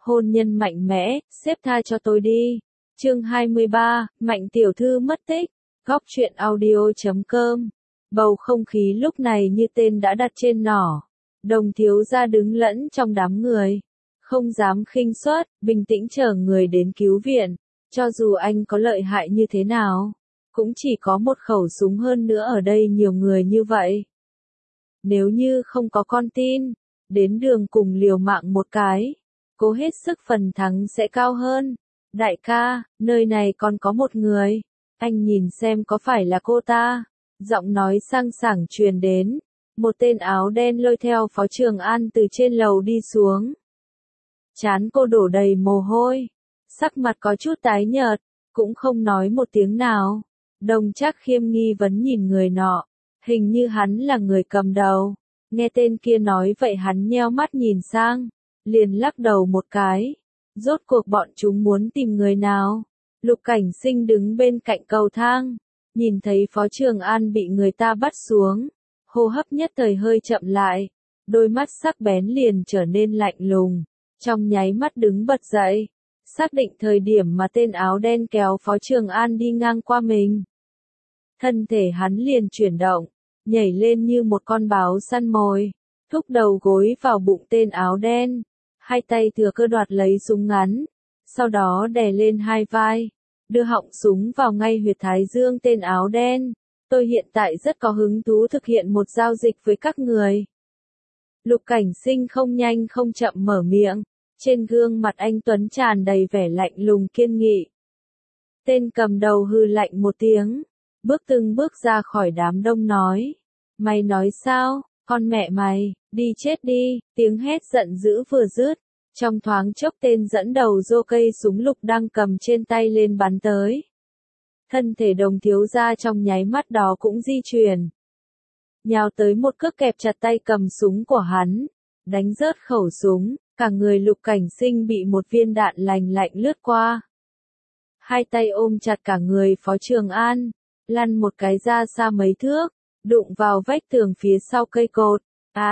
Hôn nhân mạnh mẽ, xếp tha cho tôi đi. Chương 23, Mạnh tiểu thư mất tích. Góc truyện audio.com. Bầu không khí lúc này như tên đã đặt trên nỏ. Đồng thiếu gia đứng lẫn trong đám người, không dám khinh suất, bình tĩnh chờ người đến cứu viện. Cho dù anh có lợi hại như thế nào, cũng chỉ có một khẩu súng, hơn nữa ở đây nhiều người như vậy. Nếu như không có con tin, đến đường cùng liều mạng một cái, cố hết sức phần thắng sẽ cao hơn. Đại ca, nơi này còn có một người, anh nhìn xem có phải là cô ta. Giọng nói sang sảng truyền đến, một tên áo đen lôi theo Phó Trường An từ trên lầu đi xuống. Trán cô đổ đầy mồ hôi, sắc mặt có chút tái nhợt, cũng không nói một tiếng nào. Đồng Trác Khiêm nghi vấn nhìn người nọ, hình như hắn là người cầm đầu. Nghe tên kia nói vậy hắn nheo mắt nhìn sang, liền lắc đầu một cái. Rốt cuộc bọn chúng muốn tìm người nào? Lục Cảnh Sinh đứng bên cạnh cầu thang, nhìn thấy Phó Trường An bị người ta bắt xuống, hô hấp nhất thời hơi chậm lại, đôi mắt sắc bén liền trở nên lạnh lùng, trong nháy mắt đứng bật dậy, xác định thời điểm mà tên áo đen kéo Phó Trường An đi ngang qua mình. Thân thể hắn liền chuyển động, nhảy lên như một con báo săn mồi, thúc đầu gối vào bụng tên áo đen, hai tay thừa cơ đoạt lấy súng ngắn, sau đó đè lên hai vai, đưa họng súng vào ngay huyệt thái dương tên áo đen. Tôi hiện tại rất có hứng thú thực hiện một giao dịch với các người. Lục Cảnh Sinh không nhanh không chậm mở miệng, trên gương mặt anh tuấn tràn đầy vẻ lạnh lùng kiên nghị. Tên cầm đầu hừ lạnh một tiếng, bước từng bước ra khỏi đám đông nói. Mày nói sao, con mẹ mày, đi chết đi, tiếng hét giận dữ vừa dứt. Trong thoáng chốc tên dẫn đầu giơ cây súng lục đang cầm trên tay lên bắn tới. Thân thể Đồng thiếu gia trong nháy mắt đó cũng di chuyển, nhào tới một cước kẹp chặt tay cầm súng của hắn, đánh rớt khẩu súng, cả người Lục Cảnh Sinh bị một viên đạn lành lạnh lướt qua. Hai tay ôm chặt cả người Phó Trường An, lăn một cái ra xa mấy thước, đụng vào vách tường phía sau cây cột.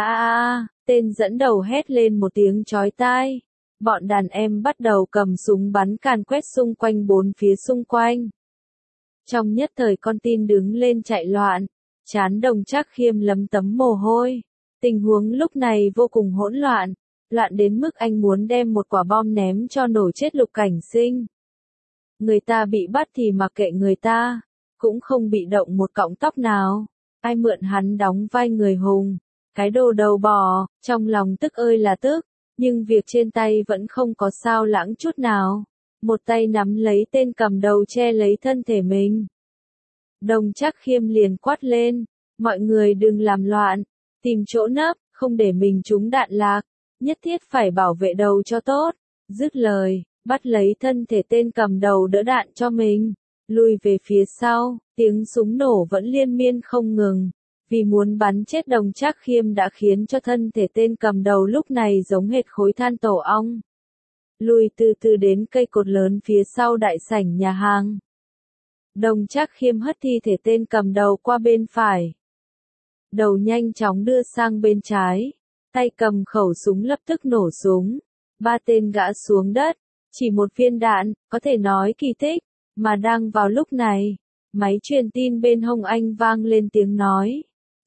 Tên dẫn đầu hét lên một tiếng chói tai. Bọn đàn em bắt đầu cầm súng bắn càn quét xung quanh bốn phía xung quanh. Trong nhất thời con tin đứng lên chạy loạn, trán Đồng Trác Khiêm lấm tấm mồ hôi. Tình huống lúc này vô cùng hỗn loạn, loạn đến mức anh muốn đem một quả bom ném cho nổ chết Lục Cảnh Sinh. Người ta bị bắt thì mặc kệ người ta, cũng không bị động một cọng tóc nào. Ai mượn hắn đóng vai người hùng, cái đồ đầu bò, trong lòng tức ơi là tức, nhưng việc trên tay vẫn không có sao lãng chút nào. Một tay nắm lấy tên cầm đầu che lấy thân thể mình. Đồng Trác Khiêm liền quát lên, mọi người đừng làm loạn, tìm chỗ nấp, không để mình trúng đạn lạc, nhất thiết phải bảo vệ đầu cho tốt. Dứt lời, bắt lấy thân thể tên cầm đầu đỡ đạn cho mình, lùi về phía sau, tiếng súng nổ vẫn liên miên không ngừng. Vì muốn bắn chết Đồng Trác Khiêm đã khiến cho thân thể tên cầm đầu lúc này giống hệt khối than tổ ong. Lùi từ từ đến cây cột lớn phía sau đại sảnh nhà hàng. Đồng Trác Khiêm hất thi thể tên cầm đầu qua bên phải. Đầu nhanh chóng đưa sang bên trái. Tay cầm khẩu súng lập tức nổ súng. Ba tên gã xuống đất. Chỉ một viên đạn, có thể nói kỳ tích. Mà đang vào lúc này, máy truyền tin bên hông anh vang lên tiếng nói.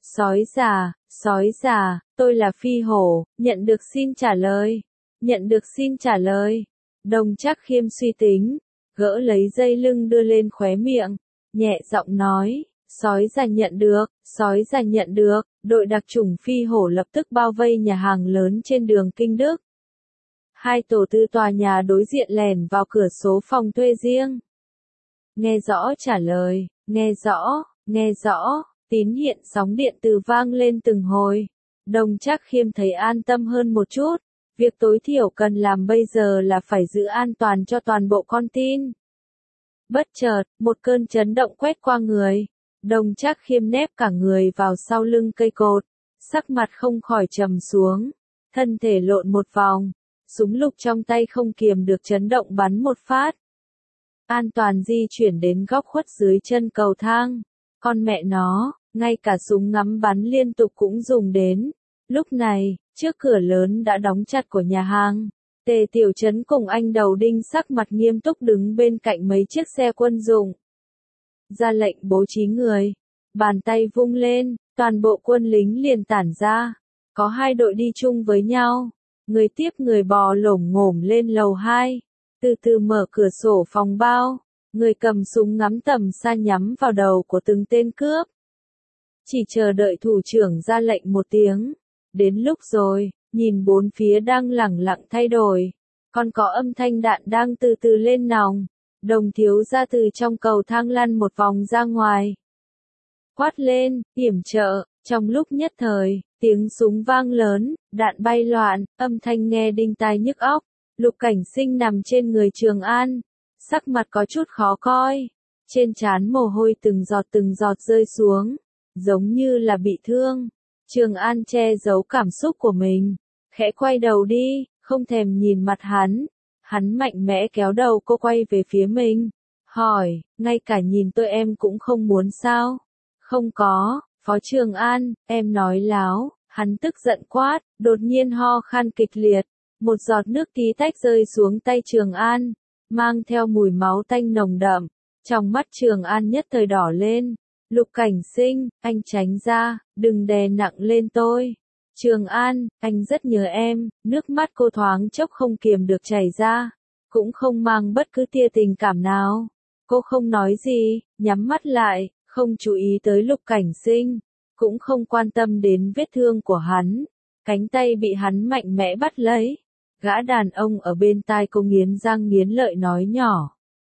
Sói già, tôi là Phi Hổ, nhận được xin trả lời. Nhận được xin trả lời. Đồng Trác Khiêm suy tính, gỡ lấy dây lưng đưa lên khóe miệng, nhẹ giọng nói, sói già nhận được, đội đặc chủng Phi Hổ lập tức bao vây nhà hàng lớn trên đường Kinh Đức. Hai tổ tư tòa nhà đối diện lẻn vào cửa số phòng thuê riêng. Nghe rõ trả lời, nghe rõ, tín hiện sóng điện từ vang lên từng hồi. Đồng Trác Khiêm thấy an tâm hơn một chút. Việc tối thiểu cần làm bây giờ là phải giữ an toàn cho toàn bộ con tin. Bất chợt, một cơn chấn động quét qua người. Đồng Trác Khiêm nép cả người vào sau lưng cây cột, sắc mặt không khỏi trầm xuống, thân thể lộn một vòng, súng lục trong tay không kiềm được chấn động bắn một phát. An toàn di chuyển đến góc khuất dưới chân cầu thang. Con mẹ nó, ngay cả súng ngắm bắn liên tục cũng dùng đến. Lúc này, trước cửa lớn đã đóng chặt của nhà hàng, Tề Tiểu Trấn cùng anh Đầu Đinh sắc mặt nghiêm túc đứng bên cạnh mấy chiếc xe quân dụng. Ra lệnh bố trí người. Bàn tay vung lên, toàn bộ quân lính liền tản ra. Có hai đội đi chung với nhau. Người tiếp người bò lổm ngổm lên lầu 2. Từ từ mở cửa sổ phòng bao. Người cầm súng ngắm tầm xa nhắm vào đầu của từng tên cướp. Chỉ chờ đợi thủ trưởng ra lệnh một tiếng. Đến lúc rồi, nhìn bốn phía đang lẳng lặng thay đổi. Còn có âm thanh đạn đang từ từ lên nòng. Đồng thiếu ra từ trong cầu thang lăn một vòng ra ngoài. Quát lên, yểm trợ, trong lúc nhất thời, tiếng súng vang lớn, đạn bay loạn, âm thanh nghe đinh tai nhức óc. Lục Cảnh Sinh nằm trên người Trường An, sắc mặt có chút khó coi. Trên trán mồ hôi từng giọt rơi xuống, giống như là bị thương. Trường An che giấu cảm xúc của mình, khẽ quay đầu đi, không thèm nhìn mặt hắn. Hắn mạnh mẽ kéo đầu cô quay về phía mình, hỏi, ngay cả nhìn tôi em cũng không muốn sao? Không có, Phó Trường An, em nói láo. Hắn tức giận quát, đột nhiên ho khan kịch liệt. Một giọt nước tí tách rơi xuống tay Trường An, mang theo mùi máu tanh nồng đậm. Trong mắt Trường An nhất thời đỏ lên. Lục Cảnh Sinh, anh tránh ra, đừng đè nặng lên tôi. Trường An, anh rất nhớ em. Nước mắt cô thoáng chốc không kiềm được chảy ra, cũng không mang bất cứ tia tình cảm nào. Cô không nói gì, nhắm mắt lại, không chú ý tới Lục Cảnh Sinh, cũng không quan tâm đến vết thương của hắn. Cánh tay bị hắn mạnh mẽ bắt lấy. Gã đàn ông ở bên tai cô nghiến răng nghiến lợi nói nhỏ.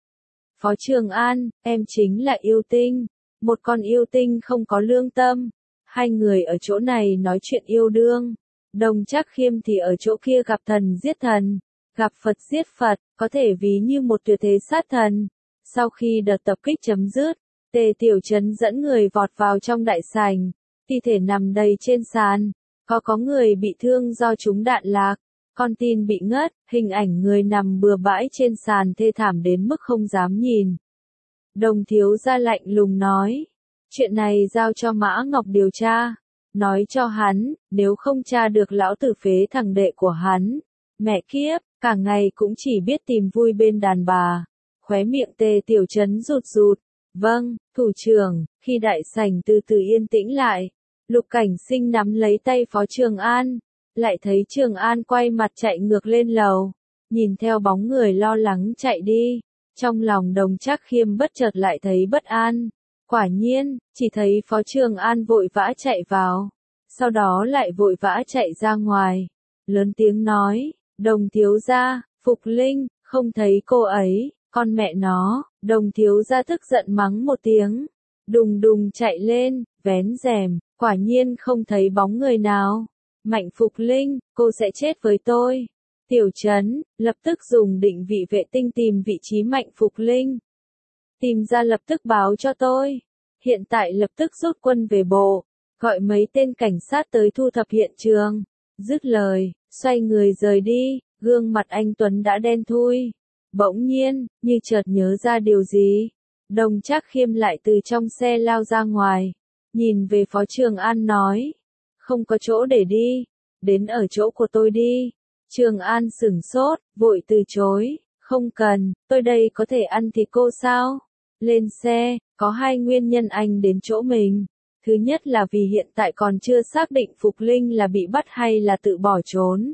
Phó Trường An, em chính là yêu tinh. Một con yêu tinh không có lương tâm. Hai người ở chỗ này nói chuyện yêu đương. Đồng Trác Khiêm thì ở chỗ kia gặp thần giết thần, gặp Phật giết Phật, có thể ví như một tuyệt thế sát thần. Sau khi đợt tập kích chấm dứt, Tề Tiểu Trấn dẫn người vọt vào trong đại sảnh, thi thể nằm đầy trên sàn, có người bị thương do trúng đạn lạc, con tin bị ngất, hình ảnh người nằm bừa bãi trên sàn thê thảm đến mức không dám nhìn. Đồng thiếu gia lạnh lùng nói, chuyện này giao cho Mã Ngọc điều tra, nói cho hắn, nếu không tra được lão tử phế thằng đệ của hắn. Mẹ kiếp, cả ngày cũng chỉ biết tìm vui bên đàn bà. Khóe miệng Tề Tiểu Trấn rụt rụt. Vâng, thủ trưởng. Khi đại sảnh từ từ yên tĩnh lại, Lục Cảnh Sinh nắm lấy tay Phó Trường An, lại thấy Trường An quay mặt chạy ngược lên lầu, nhìn theo bóng người lo lắng chạy đi, trong lòng Đồng Trác Khiêm bất chợt lại thấy bất an. Quả nhiên, chỉ thấy Phó Trường An vội vã chạy vào, sau đó lại vội vã chạy ra ngoài, lớn tiếng nói, Đồng thiếu gia, Phục Linh, không thấy cô ấy. Con mẹ nó, Đồng thiếu gia tức giận mắng một tiếng, đùng đùng chạy lên, vén rèm, quả nhiên không thấy bóng người nào. Mạnh Phục Linh, cô sẽ chết với tôi. Tiểu Trấn, lập tức dùng định vị vệ tinh tìm vị trí Mạnh Phục Linh. Tìm ra lập tức báo cho tôi. Hiện tại lập tức rút quân về bộ, gọi mấy tên cảnh sát tới thu thập hiện trường. Dứt lời, xoay người rời đi, gương mặt anh Tuấn đã đen thui. Bỗng nhiên, như chợt nhớ ra điều gì, Đồng Trác Khiêm lại từ trong xe lao ra ngoài, nhìn về Phó Trường An nói, không có chỗ để đi, đến ở chỗ của tôi đi. Trường An sửng sốt, vội từ chối, không cần, tôi đây có thể ăn thịt cô sao? Lên xe, có hai nguyên nhân anh đến chỗ mình. Thứ nhất là vì hiện tại còn chưa xác định Phục Linh là bị bắt hay là tự bỏ trốn.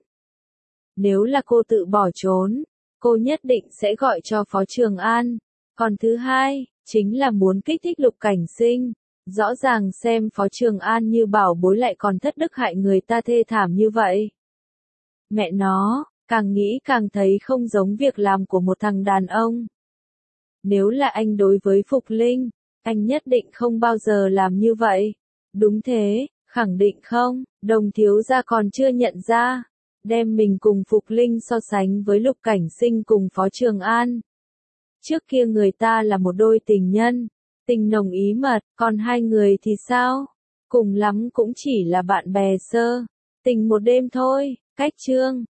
Nếu là cô tự bỏ trốn, cô nhất định sẽ gọi cho Phó Trường An. Còn thứ hai, chính là muốn kích thích Lục Cảnh Sinh. Rõ ràng xem Phó Trường An như bảo bối lại còn thất đức hại người ta thê thảm như vậy. Mẹ nó, càng nghĩ càng thấy không giống việc làm của một thằng đàn ông. Nếu là anh đối với Phục Linh, anh nhất định không bao giờ làm như vậy. Đúng thế, khẳng định không, Đồng thiếu gia còn chưa nhận ra. Đem mình cùng Phục Linh so sánh với Lục Cảnh Sinh cùng Phó Trường An. Trước kia người ta là một đôi tình nhân, tình nồng ý mật, còn hai người thì sao? Cùng lắm cũng chỉ là bạn bè sơ, tình một đêm thôi. Cách chương